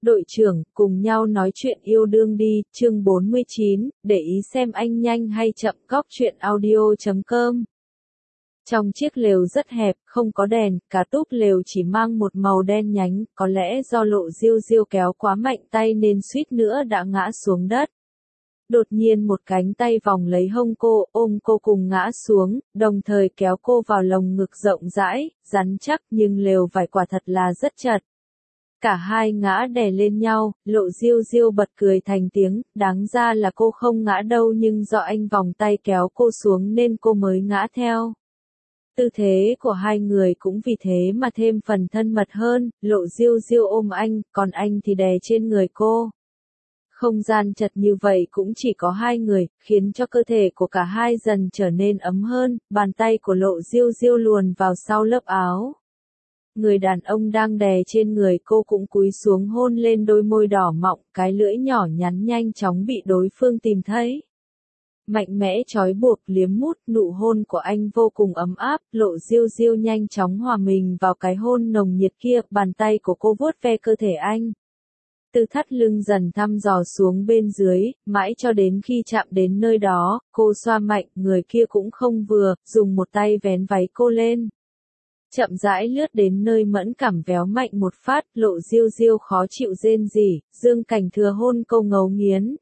Đội trưởng, cùng nhau nói chuyện yêu đương đi, chương 49, để ý xem anh nhanh hay chậm. Góc truyện audio.com. Trong chiếc lều rất hẹp, không có đèn, cả túp lều chỉ mang một màu đen nhánh, có lẽ do Lộ Diêu Diêu kéo quá mạnh tay nên suýt nữa đã ngã xuống đất. Đột nhiên một cánh tay vòng lấy hông cô, ôm cô cùng ngã xuống, đồng thời kéo cô vào lồng ngực rộng rãi, rắn chắc nhưng lều vải quả thật là rất chật. Cả hai ngã đè lên nhau, Lộ Diêu Diêu bật cười thành tiếng, đáng ra là cô không ngã đâu nhưng do anh vòng tay kéo cô xuống nên cô mới ngã theo. Tư thế của hai người cũng vì thế mà thêm phần thân mật hơn, Lộ Diêu Diêu ôm anh, còn anh thì đè trên người cô. Không gian chật như vậy cũng chỉ có hai người, khiến cho cơ thể của cả hai dần trở nên ấm hơn, bàn tay của Lộ Diêu Diêu luồn vào sau lớp áo. Người đàn ông đang đè trên người cô cũng cúi xuống hôn lên đôi môi đỏ mọng, cái lưỡi nhỏ nhắn nhanh chóng bị đối phương tìm thấy. Mạnh mẽ trói buộc liếm mút, nụ hôn của anh vô cùng ấm áp, Lộ Diêu Diêu nhanh chóng hòa mình vào cái hôn nồng nhiệt kia, bàn tay của cô vuốt ve cơ thể anh. Từ thắt lưng dần thăm dò xuống bên dưới, mãi cho đến khi chạm đến nơi đó, cô xoa mạnh, người kia cũng không vừa, dùng một tay vén váy cô lên. Chậm rãi lướt đến nơi mẫn cảm véo mạnh một phát, Lộ Diêu Diêu khó chịu rên rỉ, Dương Cảnh Thừa hôn cô ngấu nghiến.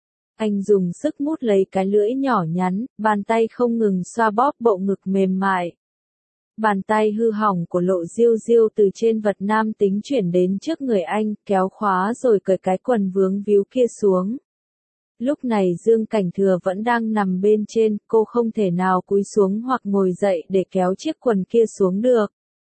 Anh dùng sức mút lấy cái lưỡi nhỏ nhắn, bàn tay không ngừng xoa bóp bộ ngực mềm mại. Bàn tay hư hỏng của Lộ Diêu Diêu từ trên vật nam tính chuyển đến trước người anh, kéo khóa rồi cởi cái quần vướng víu kia xuống. Lúc này Dương Cảnh Thừa vẫn đang nằm bên trên, cô không thể nào cúi xuống hoặc ngồi dậy để kéo chiếc quần kia xuống được.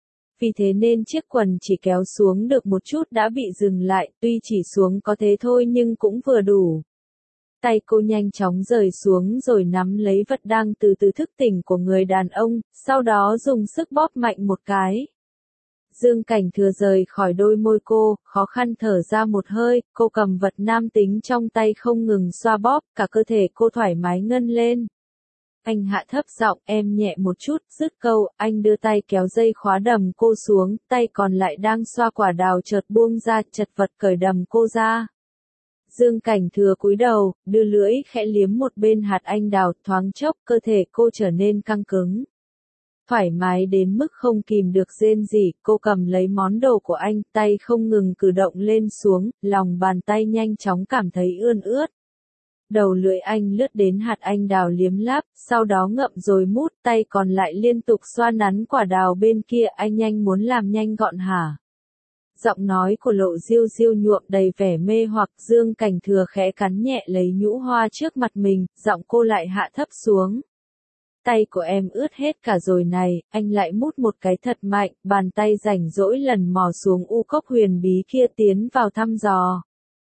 Vì thế nên chiếc quần chỉ kéo xuống được một chút đã bị dừng lại, tuy chỉ xuống có thế thôi nhưng cũng vừa đủ. Tay cô nhanh chóng rời xuống rồi nắm lấy vật đang từ từ thức tỉnh của người đàn ông, sau đó dùng sức bóp mạnh một cái. Dương Cảnh Thừa rời khỏi đôi môi cô, khó khăn thở ra một hơi, cô cầm vật nam tính trong tay không ngừng xoa bóp, cả cơ thể cô thoải mái ngân lên. Anh hạ thấp giọng, em nhẹ một chút, dứt câu, anh đưa tay kéo dây khóa đầm cô xuống, tay còn lại đang xoa quả đào chợt buông ra, chật vật cởi đầm cô ra. Dương Cảnh Thừa cúi đầu, đưa lưỡi khẽ liếm một bên hạt anh đào, thoáng chốc cơ thể cô trở nên căng cứng. Thoải mái đến mức không kìm được rên rỉ, cô cầm lấy món đồ của anh, tay không ngừng cử động lên xuống, lòng bàn tay nhanh chóng cảm thấy ươn ướt. Đầu lưỡi anh lướt đến hạt anh đào liếm láp, sau đó ngậm rồi mút, tay còn lại liên tục xoa nắn quả đào bên kia, anh nhanh muốn làm nhanh gọn hả? Giọng nói của Lộ Diêu Diêu nhuộm đầy vẻ mê hoặc, Dương Cảnh Thừa khẽ cắn nhẹ lấy nhũ hoa trước mặt mình, giọng cô lại hạ thấp xuống. Tay của em ướt hết cả rồi này, anh lại mút một cái thật mạnh, bàn tay rảnh rỗi lần mò xuống u cốc huyền bí kia tiến vào thăm dò.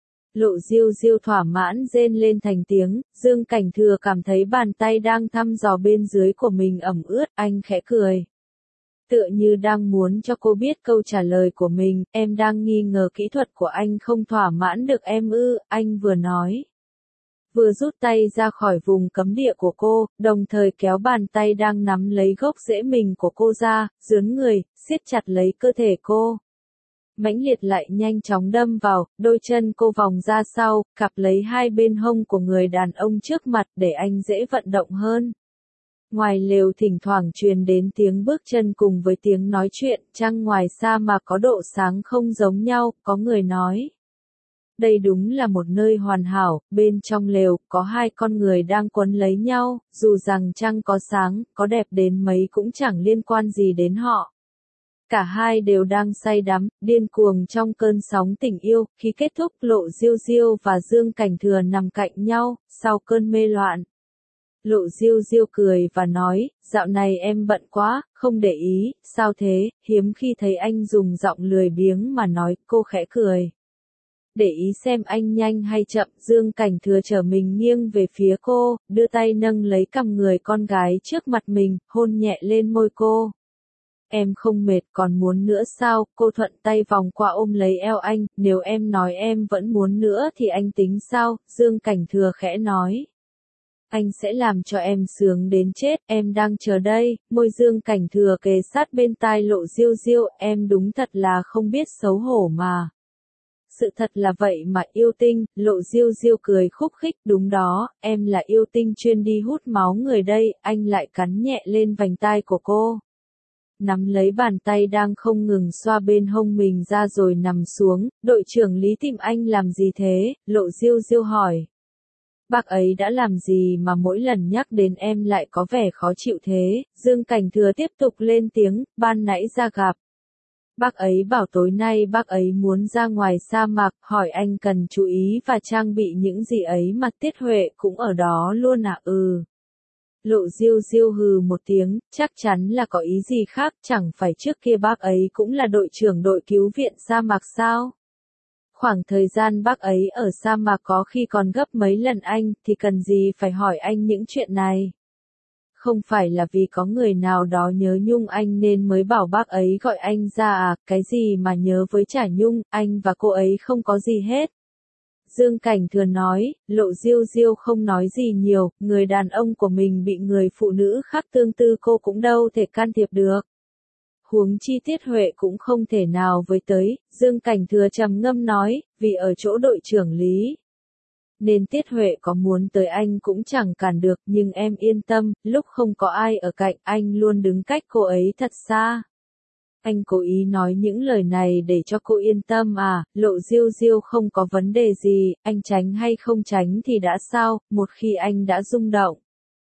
Lộ Diêu Diêu thỏa mãn rên lên thành tiếng, Dương Cảnh Thừa cảm thấy bàn tay đang thăm dò bên dưới của mình ẩm ướt, anh khẽ cười. Tựa như đang muốn cho cô biết câu trả lời của mình, em đang nghi ngờ kỹ thuật của anh không thỏa mãn được em ư, anh vừa nói. Vừa rút tay ra khỏi vùng cấm địa của cô, đồng thời kéo bàn tay đang nắm lấy gốc rễ mình của cô ra, dướn người, siết chặt lấy cơ thể cô. Mãnh liệt lại nhanh chóng đâm vào, đôi chân cô vòng ra sau, cặp lấy hai bên hông của người đàn ông trước mặt để anh dễ vận động hơn. Ngoài lều thỉnh thoảng truyền đến tiếng bước chân cùng với tiếng nói chuyện, trăng ngoài xa mà có độ sáng không giống nhau, có người nói. Đây đúng là một nơi hoàn hảo, bên trong lều, có hai con người đang quấn lấy nhau, dù rằng trăng có sáng, có đẹp đến mấy cũng chẳng liên quan gì đến họ. Cả hai đều đang say đắm, điên cuồng trong cơn sóng tình yêu, khi kết thúc Lộ Diêu Diêu và Dương Cảnh Thừa nằm cạnh nhau, sau cơn mê loạn. Lộ Diêu Diêu cười và nói, dạo này em bận quá, không để ý, sao thế, hiếm khi thấy anh dùng giọng lười biếng mà nói, cô khẽ cười. Để ý xem anh nhanh hay chậm, Dương Cảnh Thừa trở mình nghiêng về phía cô, đưa tay nâng lấy cằm người con gái trước mặt mình, hôn nhẹ lên môi cô. Em không mệt còn muốn nữa sao, cô thuận tay vòng qua ôm lấy eo anh, nếu em nói em vẫn muốn nữa thì anh tính sao, Dương Cảnh Thừa khẽ nói. Anh sẽ làm cho em sướng đến chết, em đang chờ đây, môi Dương Cảnh Thừa kề sát bên tai Lộ Diêu Diêu, em đúng thật là không biết xấu hổ mà. Sự thật là vậy mà yêu tinh, Lộ Diêu Diêu cười khúc khích, đúng đó, em là yêu tinh chuyên đi hút máu người đây, anh lại cắn nhẹ lên vành tai của cô. Nắm lấy bàn tay đang không ngừng xoa bên hông mình ra rồi nằm xuống, đội trưởng Lý tìm anh làm gì thế, Lộ Diêu Diêu hỏi. Bác ấy đã làm gì mà mỗi lần nhắc đến em lại có vẻ khó chịu thế, Dương Cảnh Thừa tiếp tục lên tiếng, ban nãy ra gặp. Bác ấy bảo tối nay bác ấy muốn ra ngoài sa mạc, hỏi anh cần chú ý và trang bị những gì ấy mà Tiết Huệ cũng ở đó luôn à. Lộ Diêu Diêu hừ một tiếng, chắc chắn là có ý gì khác, chẳng phải trước kia bác ấy cũng là đội trưởng đội cứu viện sa mạc sao? Khoảng thời gian bác ấy ở sa mạc có khi còn gấp mấy lần anh, thì cần gì phải hỏi anh những chuyện này? Không phải là vì có người nào đó nhớ nhung anh nên mới bảo bác ấy gọi anh ra à, cái gì mà nhớ với Trả Nhung, anh và cô ấy không có gì hết. Dương Cảnh Thừa nói, Lộ Diêu Diêu không nói gì nhiều, người đàn ông của mình bị người phụ nữ khác tương tư cô cũng đâu thể can thiệp được. Huống chi Tiết Huệ cũng không thể nào với tới, Dương Cảnh Thừa trầm ngâm nói, vì ở chỗ đội trưởng Lý. Nên Tiết Huệ có muốn tới anh cũng chẳng cản được, nhưng em yên tâm, lúc không có ai ở cạnh anh luôn đứng cách cô ấy thật xa. Anh cố ý nói những lời này để cho cô yên tâm à, Lộ Diêu Diêu không có vấn đề gì, anh tránh hay không tránh thì đã sao, một khi anh đã rung động.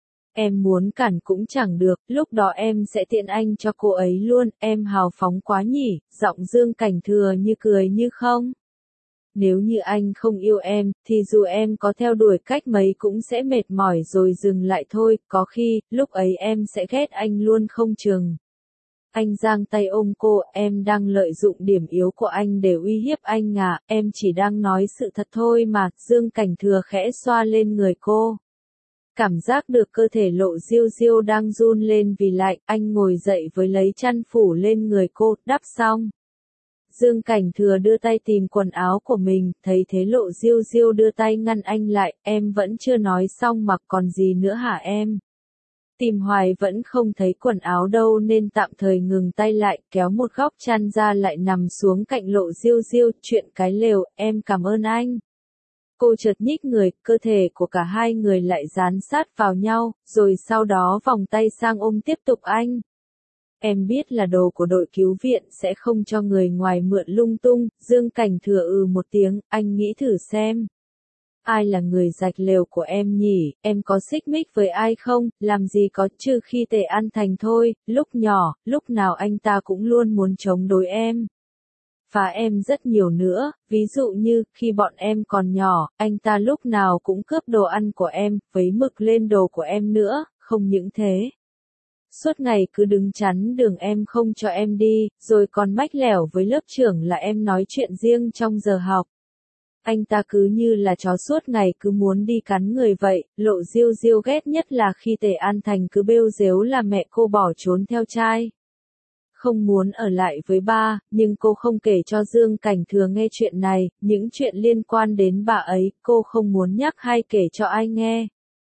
Em muốn cản cũng chẳng được, lúc đó em sẽ tiện anh cho cô ấy luôn, em hào phóng quá nhỉ, giọng Dương Cảnh Thừa như cười như không. Nếu như anh không yêu em, thì dù em có theo đuổi cách mấy cũng sẽ mệt mỏi rồi dừng lại thôi, có khi, lúc ấy em sẽ ghét anh luôn không chừng. Anh giang tay ôm cô, em đang lợi dụng điểm yếu của anh để uy hiếp anh à, em chỉ đang nói sự thật thôi mà, Dương Cảnh Thừa khẽ xoa lên người cô. Cảm giác được cơ thể Lộ Diêu Diêu đang run lên vì lạnh, anh ngồi dậy với lấy chăn phủ lên người cô, đắp xong. Dương Cảnh Thừa đưa tay tìm quần áo của mình, thấy thế Lộ Diêu Diêu đưa tay ngăn anh lại, em vẫn chưa nói xong mà còn gì nữa hả em? Tìm hoài vẫn không thấy quần áo đâu nên tạm thời ngừng tay lại, kéo một góc chăn ra lại nằm xuống cạnh Lộ Diêu Diêu, chuyện cái lều, em cảm ơn anh. Cô chợt nhích người, cơ thể của cả hai người lại dán sát vào nhau, rồi sau đó vòng tay sang ôm tiếp tục anh. Em biết là đồ của đội cứu viện sẽ không cho người ngoài mượn lung tung, Dương Cảnh Thừa một tiếng, anh nghĩ thử xem. Ai là người rạch lều của em nhỉ, em có xích mích với ai không, làm gì có trừ khi Tề An Thành thôi, lúc nhỏ, lúc nào anh ta cũng luôn muốn chống đối em. Phá em rất nhiều nữa, ví dụ như, khi bọn em còn nhỏ, anh ta lúc nào cũng cướp đồ ăn của em, vấy mực lên đồ của em nữa, không những thế. Suốt ngày cứ đứng chắn đường em không cho em đi, rồi còn mách lẻo với lớp trưởng là em nói chuyện riêng trong giờ học. Anh ta cứ như là chó suốt ngày cứ muốn đi cắn người vậy, Lộ Diêu Diêu ghét nhất là khi Tề An Thành cứ bêu dếu là mẹ cô bỏ trốn theo trai. Không muốn ở lại với ba, nhưng cô không kể cho Dương Cảnh Thừa nghe chuyện này, những chuyện liên quan đến bà ấy, cô không muốn nhắc hay kể cho ai nghe.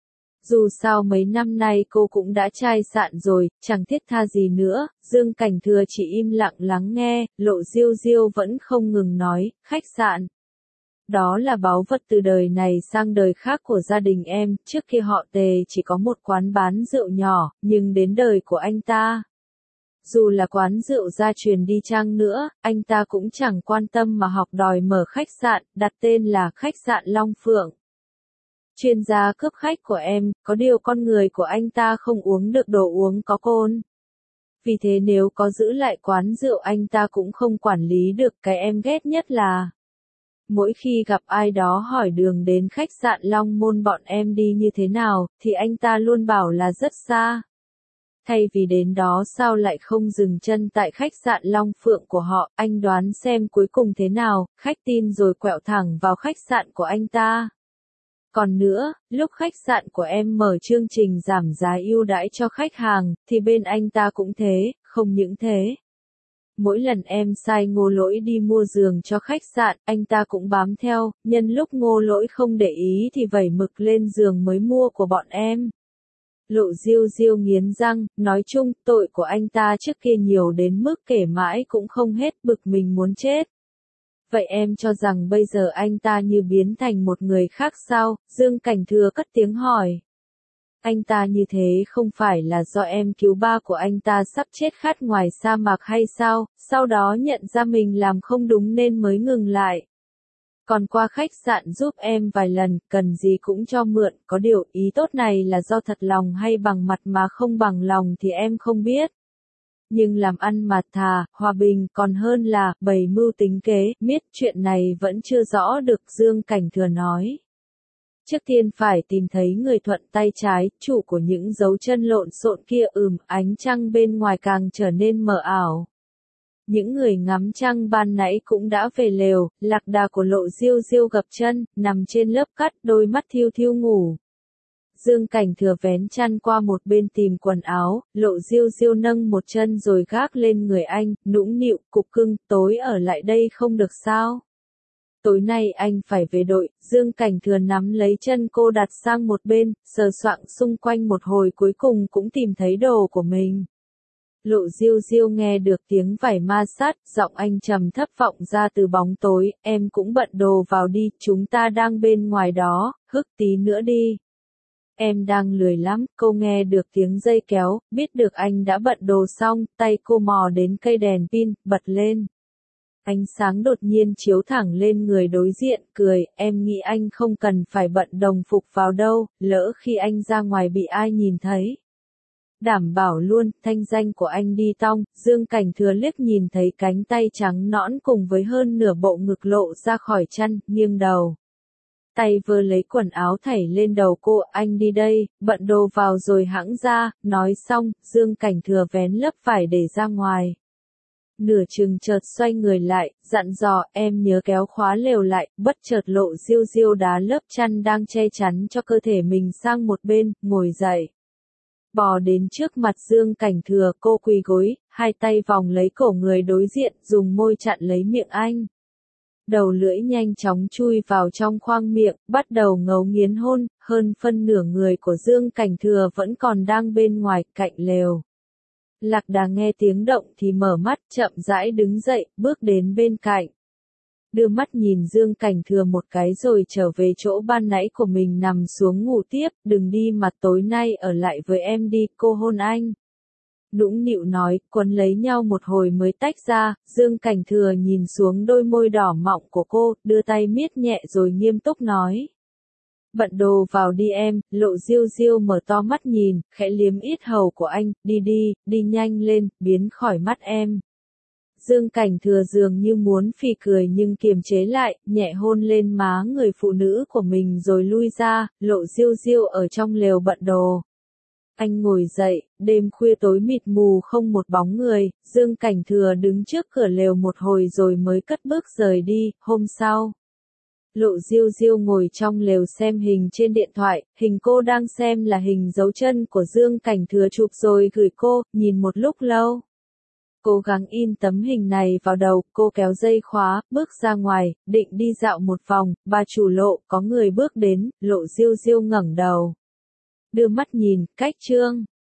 Dù sao mấy năm nay cô cũng đã chai sạn rồi, chẳng thiết tha gì nữa, Dương Cảnh Thừa chỉ im lặng lắng nghe, Lộ Diêu Diêu vẫn không ngừng nói, khách sạn. Đó là báu vật từ đời này sang đời khác của gia đình em, trước kia họ Tề chỉ có một quán bán rượu nhỏ, nhưng đến đời của anh ta. Dù là quán rượu gia truyền đi chăng nữa, anh ta cũng chẳng quan tâm mà học đòi mở khách sạn, đặt tên là khách sạn Long Phượng. Chuyên gia cướp khách của em, có điều con người của anh ta không uống được đồ uống có cồn. Vì thế nếu có giữ lại quán rượu anh ta cũng không quản lý được, cái em ghét nhất là mỗi khi gặp ai đó hỏi đường đến khách sạn Long Môn bọn em đi như thế nào, thì anh ta luôn bảo là rất xa. Thay vì đến đó sao lại không dừng chân tại khách sạn Long Phượng của họ, anh đoán xem cuối cùng thế nào, khách tin rồi quẹo thẳng vào khách sạn của anh ta. Còn nữa, lúc khách sạn của em mở chương trình giảm giá ưu đãi cho khách hàng, thì bên anh ta cũng thế, không những thế. Mỗi lần em sai Ngô Lỗi đi mua giường cho khách sạn, anh ta cũng bám theo, nhân lúc Ngô Lỗi không để ý thì vẩy mực lên giường mới mua của bọn em. Lộ Diêu Diêu nghiến răng, nói chung, tội của anh ta trước kia nhiều đến mức kể mãi cũng không hết, bực mình muốn chết. Vậy em cho rằng bây giờ anh ta như biến thành một người khác sao? Dương Cảnh Thừa cất tiếng hỏi. Anh ta như thế không phải là do em cứu ba của anh ta sắp chết khát ngoài sa mạc hay sao? Sau đó nhận ra mình làm không đúng nên mới ngừng lại. Còn qua khách sạn giúp em vài lần, cần gì cũng cho mượn, có điều ý tốt này là do thật lòng hay bằng mặt mà không bằng lòng thì em không biết. Nhưng làm ăn mà thà, hòa bình còn hơn là bày mưu tính kế, biết chuyện này vẫn chưa rõ được, Dương Cảnh Thừa nói. Trước tiên phải tìm thấy người thuận tay trái, chủ của những dấu chân lộn xộn kia. Ánh trăng bên ngoài càng trở nên mờ ảo. Những người ngắm trăng ban nãy cũng đã về lều, Lạc Đà của Lộ Diêu Diêu gập chân, nằm trên lớp cát, đôi mắt thiêu thiêu ngủ. Dương Cảnh Thừa vén chăn qua một bên tìm quần áo, Lộ Diêu Diêu nâng một chân rồi gác lên người anh, nũng nịu, cục cưng, tối ở lại đây không được sao? Tối nay anh phải về đội. Dương Cảnh Thừa nắm lấy chân cô đặt sang một bên, sờ soạng xung quanh một hồi cuối cùng cũng tìm thấy đồ của mình. Lộ Diêu Diêu nghe được tiếng vải ma sát, giọng anh trầm thấp vọng ra từ bóng tối, em cũng bận đồ vào đi, chúng ta đang bên ngoài đó, hức tí nữa đi. Em đang lười lắm, cô nghe được tiếng dây kéo, biết được anh đã bận đồ xong, tay cô mò đến cây đèn pin, bật lên. Ánh sáng đột nhiên chiếu thẳng lên người đối diện, cười, em nghĩ anh không cần phải bận đồng phục vào đâu, lỡ khi anh ra ngoài bị ai nhìn thấy. Đảm bảo luôn, thanh danh của anh đi tong. Dương Cảnh Thừa liếc nhìn thấy cánh tay trắng nõn cùng với hơn nửa bộ ngực lộ ra khỏi chăn, nghiêng đầu. Tay vơ lấy quần áo thảy lên đầu cô, anh đi đây, bận đồ vào rồi hẵng ra, nói xong, Dương Cảnh Thừa vén lớp vải để ra ngoài. Nửa chừng chợt xoay người lại, dặn dò, em nhớ kéo khóa lều lại, bất chợt Lộ Diêu Diêu đá lớp chăn đang che chắn cho cơ thể mình sang một bên, ngồi dậy. Bò đến trước mặt Dương Cảnh Thừa, cô quỳ gối, hai tay vòng lấy cổ người đối diện, dùng môi chặn lấy miệng anh. Đầu lưỡi nhanh chóng chui vào trong khoang miệng, bắt đầu ngấu nghiến hôn, hơn phân nửa người của Dương Cảnh Thừa vẫn còn đang bên ngoài, cạnh lều. Lạc Đà nghe tiếng động thì mở mắt, chậm rãi đứng dậy, bước đến bên cạnh. Đưa mắt nhìn Dương Cảnh Thừa một cái rồi trở về chỗ ban nãy của mình nằm xuống ngủ tiếp, đừng đi mà tối nay ở lại với em đi, cô hôn anh. Nũng nịu nói, quấn lấy nhau một hồi mới tách ra, Dương Cảnh Thừa nhìn xuống đôi môi đỏ mọng của cô, đưa tay miết nhẹ rồi nghiêm túc nói. Bận đồ vào đi em. Lộ Diêu Diêu mở to mắt nhìn, khẽ liếm yết hầu của anh, đi nhanh lên, biến khỏi mắt em. Dương Cảnh Thừa dường như muốn phì cười nhưng kiềm chế lại, nhẹ hôn lên má người phụ nữ của mình rồi lui ra. Lộ Diêu Diêu ở trong lều bận đồ. Anh ngồi dậy, đêm khuya tối mịt mù không một bóng người, Dương Cảnh Thừa đứng trước cửa lều một hồi rồi mới cất bước rời đi. Hôm sau, Lộ Diêu Diêu ngồi trong lều xem hình trên điện thoại, hình cô đang xem là hình dấu chân của Dương Cảnh Thừa chụp rồi gửi cô, nhìn một lúc lâu. Cố gắng in tấm hình này vào đầu, cô kéo dây khóa, bước ra ngoài, định đi dạo một vòng, bà chủ Lộ, có người bước đến. Lộ Diêu Diêu ngẩng đầu. Đưa mắt nhìn, cách chương